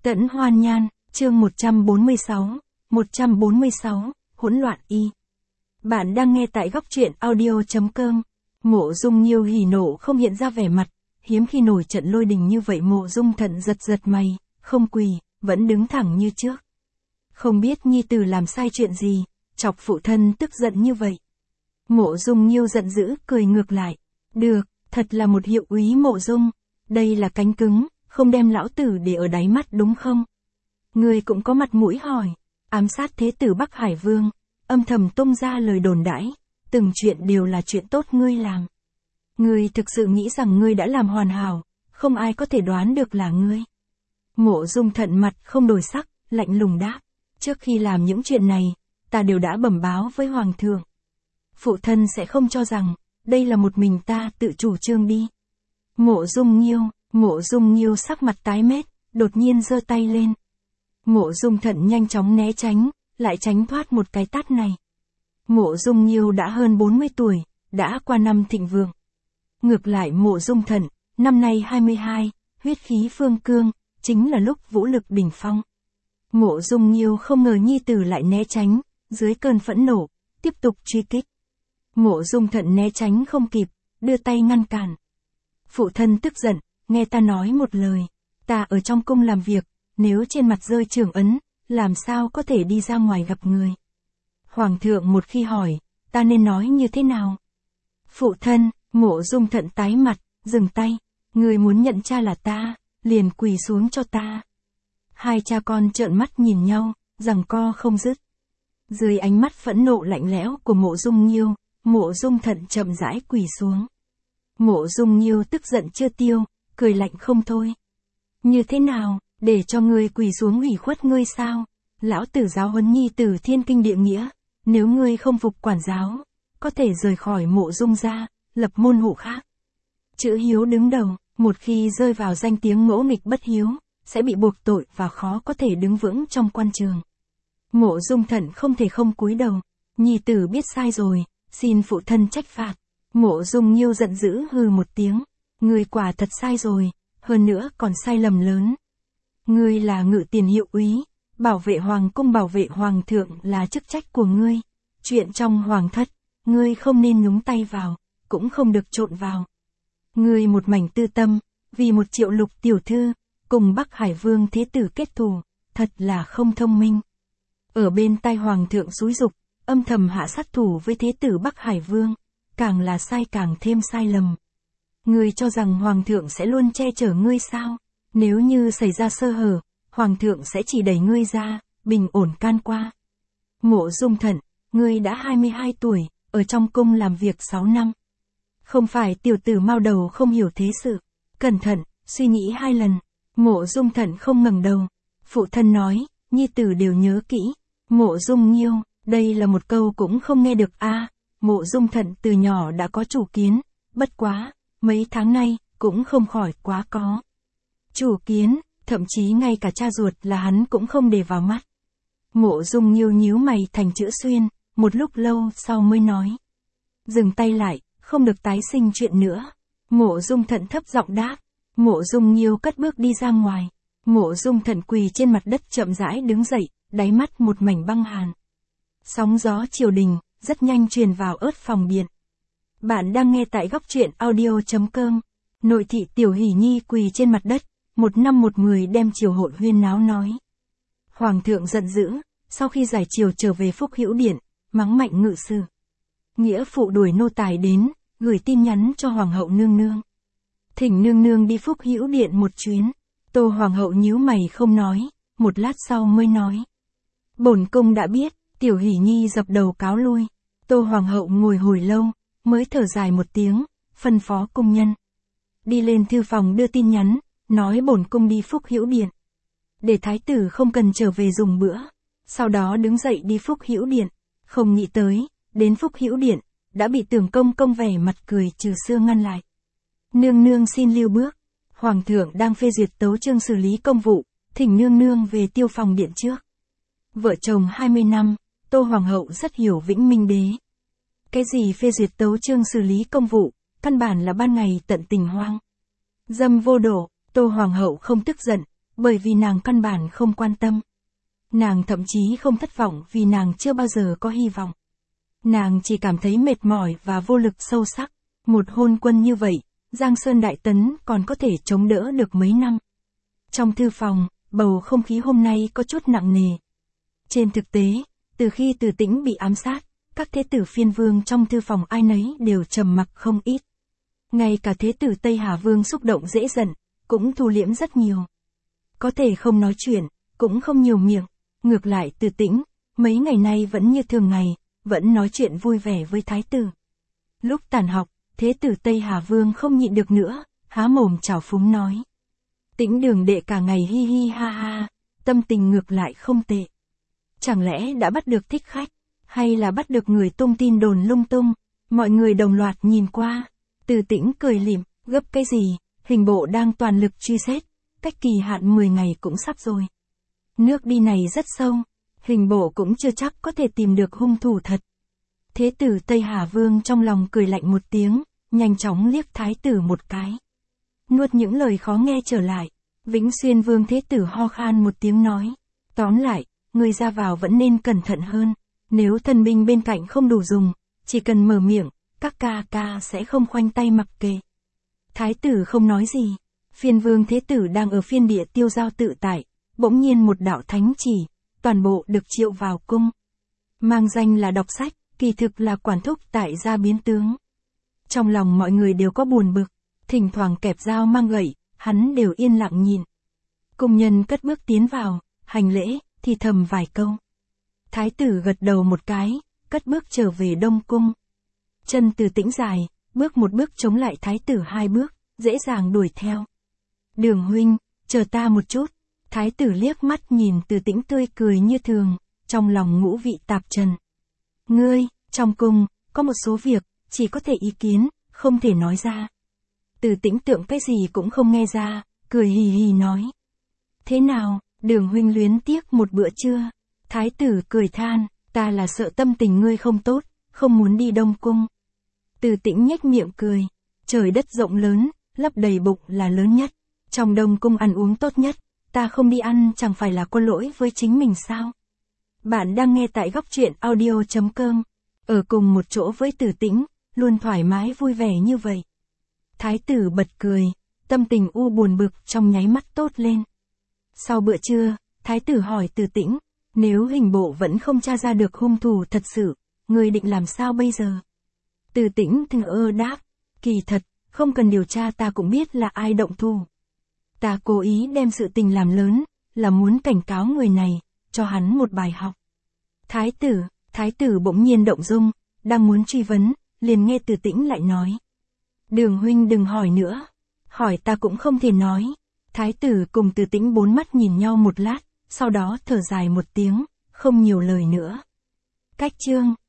Tẫn Hoan Nhan, chương 146, hỗn loạn y. Bạn đang nghe tại góc truyện audio.com. Mộ Dung Nghiêu hỉ nộ không hiện ra vẻ mặt, hiếm khi nổi trận lôi đình như vậy. Mộ Dung Thận giật mày, không quỳ, vẫn đứng thẳng như trước. Không biết nhi tử làm sai chuyện gì, chọc phụ thân tức giận như vậy. Mộ Dung Nghiêu giận dữ, cười ngược lại. Được, thật là một hiệu úy Mộ Dung, đây là cánh cứng, không đem lão tử để ở đáy mắt đúng không? Ngươi cũng có mặt mũi hỏi, ám sát thế tử Bắc Hải Vương, âm thầm tung ra lời đồn đãi, từng chuyện đều là chuyện tốt ngươi làm. Ngươi thực sự nghĩ rằng ngươi đã làm hoàn hảo, không ai có thể đoán được là ngươi. Mộ Dung Thận mặt không đổi sắc, lạnh lùng đáp, trước khi làm những chuyện này, ta đều đã bẩm báo với Hoàng thượng. Phụ thân sẽ không cho rằng, đây là một mình ta tự chủ trương đi. Mộ Dung Nghiêu sắc mặt tái mét, đột nhiên giơ tay lên. Mộ Dung Thận nhanh chóng né tránh, lại tránh thoát một cái tát này. Mộ Dung Nghiêu đã hơn 40 tuổi, đã qua năm thịnh vượng. Ngược lại Mộ Dung Thận, năm nay 22, huyết khí phương cương, chính là lúc vũ lực đỉnh phong. Mộ Dung Nghiêu không ngờ nhi tử lại né tránh, dưới cơn phẫn nộ, tiếp tục truy kích. Mộ Dung Thận né tránh không kịp, đưa tay ngăn cản. Phụ thân tức giận, nghe ta nói một lời, ta ở trong cung làm việc, nếu trên mặt rơi trưởng ấn, làm sao có thể đi ra ngoài gặp người. Hoàng thượng một khi hỏi, ta nên nói như thế nào? Phụ thân, Mộ Dung Thận tái mặt, dừng tay, người muốn nhận cha là ta, liền quỳ xuống cho ta. Hai cha con trợn mắt nhìn nhau, giằng co không dứt. Dưới ánh mắt phẫn nộ lạnh lẽo của Mộ Dung Nghiêu, Mộ Dung Thận chậm rãi quỳ xuống. Mộ Dung Nghiêu tức giận chưa tiêu, cười lạnh không thôi. Như thế nào, để cho ngươi quỳ xuống ủy khuất ngươi sao? Lão tử giáo huấn nhi tử thiên kinh địa nghĩa, nếu ngươi không phục quản giáo, có thể rời khỏi Mộ Dung gia, lập môn hộ khác. Chữ hiếu đứng đầu, một khi rơi vào danh tiếng ngỗ nghịch bất hiếu, sẽ bị buộc tội và khó có thể đứng vững trong quan trường. Mộ Dung Thận không thể không cúi đầu, nhi tử biết sai rồi, xin phụ thân trách phạt. Mộ Dung Nghiêu giận dữ hừ một tiếng, ngươi quả thật sai rồi, hơn nữa còn sai lầm lớn. Ngươi là ngự tiền hiệu úy, bảo vệ hoàng cung bảo vệ hoàng thượng là chức trách của ngươi. Chuyện trong hoàng thất, ngươi không nên nhúng tay vào, cũng không được trộn vào. Ngươi một mảnh tư tâm, vì một Triệu Lục tiểu thư, cùng Bắc Hải Vương thế tử kết thù, thật là không thông minh. Ở bên tai hoàng thượng xúi giục, âm thầm hạ sát thủ với thế tử Bắc Hải Vương, càng là sai càng thêm sai lầm. Ngươi cho rằng hoàng thượng sẽ luôn che chở ngươi sao? Nếu như xảy ra sơ hở, hoàng thượng sẽ chỉ đẩy ngươi ra, bình ổn can qua. Mộ Dung Thận, ngươi đã 22 tuổi, ở trong cung làm việc 6 năm. Không phải tiểu tử mao đầu không hiểu thế sự. Cẩn thận, suy nghĩ 2 lần. Mộ Dung Thận không ngẩng đầu. Phụ thân nói, nhi tử đều nhớ kỹ. Mộ Dung Nghiêu, đây là một câu cũng không nghe được a. Mộ Dung Thận từ nhỏ đã có chủ kiến, bất quá, mấy tháng nay, cũng không khỏi quá có. Chủ kiến, thậm chí ngay cả cha ruột là hắn cũng không để vào mắt. Mộ Dung Nghiêu nhíu mày thành chữ xuyên, một lúc lâu sau mới nói. Dừng tay lại, không được tái sinh chuyện nữa. Mộ Dung Thận thấp giọng đáp. Mộ Dung Nghiêu cất bước đi ra ngoài. Mộ Dung Thận quỳ trên mặt đất chậm rãi đứng dậy, đáy mắt một mảnh băng hàn. Sóng gió triều đình, rất nhanh truyền vào ớt phòng điện. Bạn đang nghe tại góc truyện audio.com. Nội thị Tiểu Hỷ Nhi quỳ trên mặt đất, một năm một mười đem triều hội huyên náo nói. Hoàng thượng giận dữ, sau khi giải triều trở về Phúc Hữu Điện, mắng mạnh ngự sử. Nghĩa phụ đuổi nô tài đến, gửi tin nhắn cho Hoàng hậu nương nương. Thỉnh nương nương đi Phúc Hữu Điện một chuyến. Tô Hoàng hậu nhíu mày không nói, một lát sau mới nói. Bổn cung đã biết. Tiểu Hỷ Nhi dập đầu cáo lui. Tô Hoàng hậu ngồi hồi lâu, mới thở dài một tiếng, phân phó cung nhân. Đi lên thư phòng đưa tin nhắn, nói bổn cung đi Phúc Hữu Điện. Để thái tử không cần trở về dùng bữa. Sau đó đứng dậy đi Phúc Hữu Điện. Không nghĩ tới, đến Phúc Hữu Điện, đã bị Tưởng công vẻ mặt cười trừ xưa ngăn lại. Nương nương xin lưu bước. Hoàng thượng đang phê duyệt tấu chương xử lý công vụ, thỉnh nương nương về tiêu phòng điện trước. Vợ chồng 20 năm. Tô Hoàng hậu rất hiểu Vĩnh Minh đế. Cái gì phê duyệt tấu chương xử lý công vụ, căn bản là ban ngày tận tình hoang dâm vô độ. Tô Hoàng hậu không tức giận, bởi vì nàng căn bản không quan tâm. Nàng thậm chí không thất vọng vì nàng chưa bao giờ có hy vọng. Nàng chỉ cảm thấy mệt mỏi và vô lực sâu sắc. Một hôn quân như vậy, Giang Sơn Đại Tấn còn có thể chống đỡ được mấy năm. Trong thư phòng, bầu không khí hôm nay có chút nặng nề. Trên thực tế, từ khi Từ Tĩnh bị ám sát, các thế tử phiên vương trong thư phòng ai nấy đều trầm mặc không ít. Ngay cả thế tử Tây Hà Vương xúc động dễ giận, cũng thu liễm rất nhiều. Có thể không nói chuyện, cũng không nhiều miệng. Ngược lại Từ Tĩnh, mấy ngày nay vẫn như thường ngày, vẫn nói chuyện vui vẻ với thái tử. Lúc tàn học, thế tử Tây Hà Vương không nhịn được nữa, há mồm trào phúng nói. Tĩnh Đường đệ cả ngày hi hi ha ha, tâm tình ngược lại không tệ. Chẳng lẽ đã bắt được thích khách, hay là bắt được người tung tin đồn lung tung? Mọi người đồng loạt nhìn qua. Từ Tĩnh cười lịm, gấp cái gì, hình bộ đang toàn lực truy xét, cách kỳ hạn 10 ngày cũng sắp rồi. Nước đi này rất sâu, hình bộ cũng chưa chắc có thể tìm được hung thủ thật. Thế tử Tây Hà Vương trong lòng cười lạnh một tiếng, nhanh chóng liếc thái tử một cái. Nuốt những lời khó nghe trở lại, Vĩnh Xuyên Vương thế tử ho khan một tiếng nói. Tóm lại, người ra vào vẫn nên cẩn thận hơn, nếu thần binh bên cạnh không đủ dùng, chỉ cần mở miệng, các ca sẽ không khoanh tay mặc kệ. Thái tử không nói gì, Phiên Vương thế tử đang ở phiên địa tiêu giao tự tại, bỗng nhiên một đạo thánh chỉ, toàn bộ được triệu vào cung. Mang danh là đọc sách, kỳ thực là quản thúc tại gia biến tướng. Trong lòng mọi người đều có buồn bực, thỉnh thoảng kẹp dao mang gậy, hắn đều yên lặng nhìn. Cung nhân cất bước tiến vào, hành lễ, thì thầm vài câu. Thái tử gật đầu một cái, cất bước trở về Đông Cung. Chân Từ Tĩnh dài, bước một bước chống lại thái tử 2 bước, dễ dàng đuổi theo. Đường huynh, chờ ta một chút. Thái tử liếc mắt nhìn Từ Tĩnh tươi cười như thường, trong lòng ngũ vị tạp trần. Ngươi, trong cung, có một số việc, chỉ có thể ý kiến, không thể nói ra. Từ Tĩnh tưởng cái gì cũng không nghe ra, cười hì hì nói. Thế nào, Đường huynh luyến tiếc một bữa trưa? Thái tử cười than, ta là sợ tâm tình ngươi không tốt, không muốn đi Đông Cung. Từ Tĩnh nhếch miệng cười, trời đất rộng lớn, lấp đầy bụng là lớn nhất. Trong Đông Cung ăn uống tốt nhất, ta không đi ăn chẳng phải là có lỗi với chính mình sao? Bạn đang nghe tại góc truyện audio.com. Ở cùng một chỗ với Từ Tĩnh, luôn thoải mái vui vẻ như vậy. Thái tử bật cười, tâm tình u buồn bực trong nháy mắt tốt lên. Sau bữa trưa, thái tử hỏi Từ Tĩnh, nếu hình bộ vẫn không tra ra được hung thủ thật sự, ngươi định làm sao bây giờ? Từ Tĩnh thờ đáp, kỳ thật, không cần điều tra ta cũng biết là ai động thủ. Ta cố ý đem sự tình làm lớn, là muốn cảnh cáo người này, cho hắn một bài học. Thái tử bỗng nhiên động dung, đang muốn truy vấn, liền nghe Từ Tĩnh lại nói. Đường huynh đừng hỏi nữa, hỏi ta cũng không thể nói. Thái tử cùng Từ Tĩnh bốn mắt nhìn nhau một lát, sau đó thở dài một tiếng, không nhiều lời nữa. Cách chương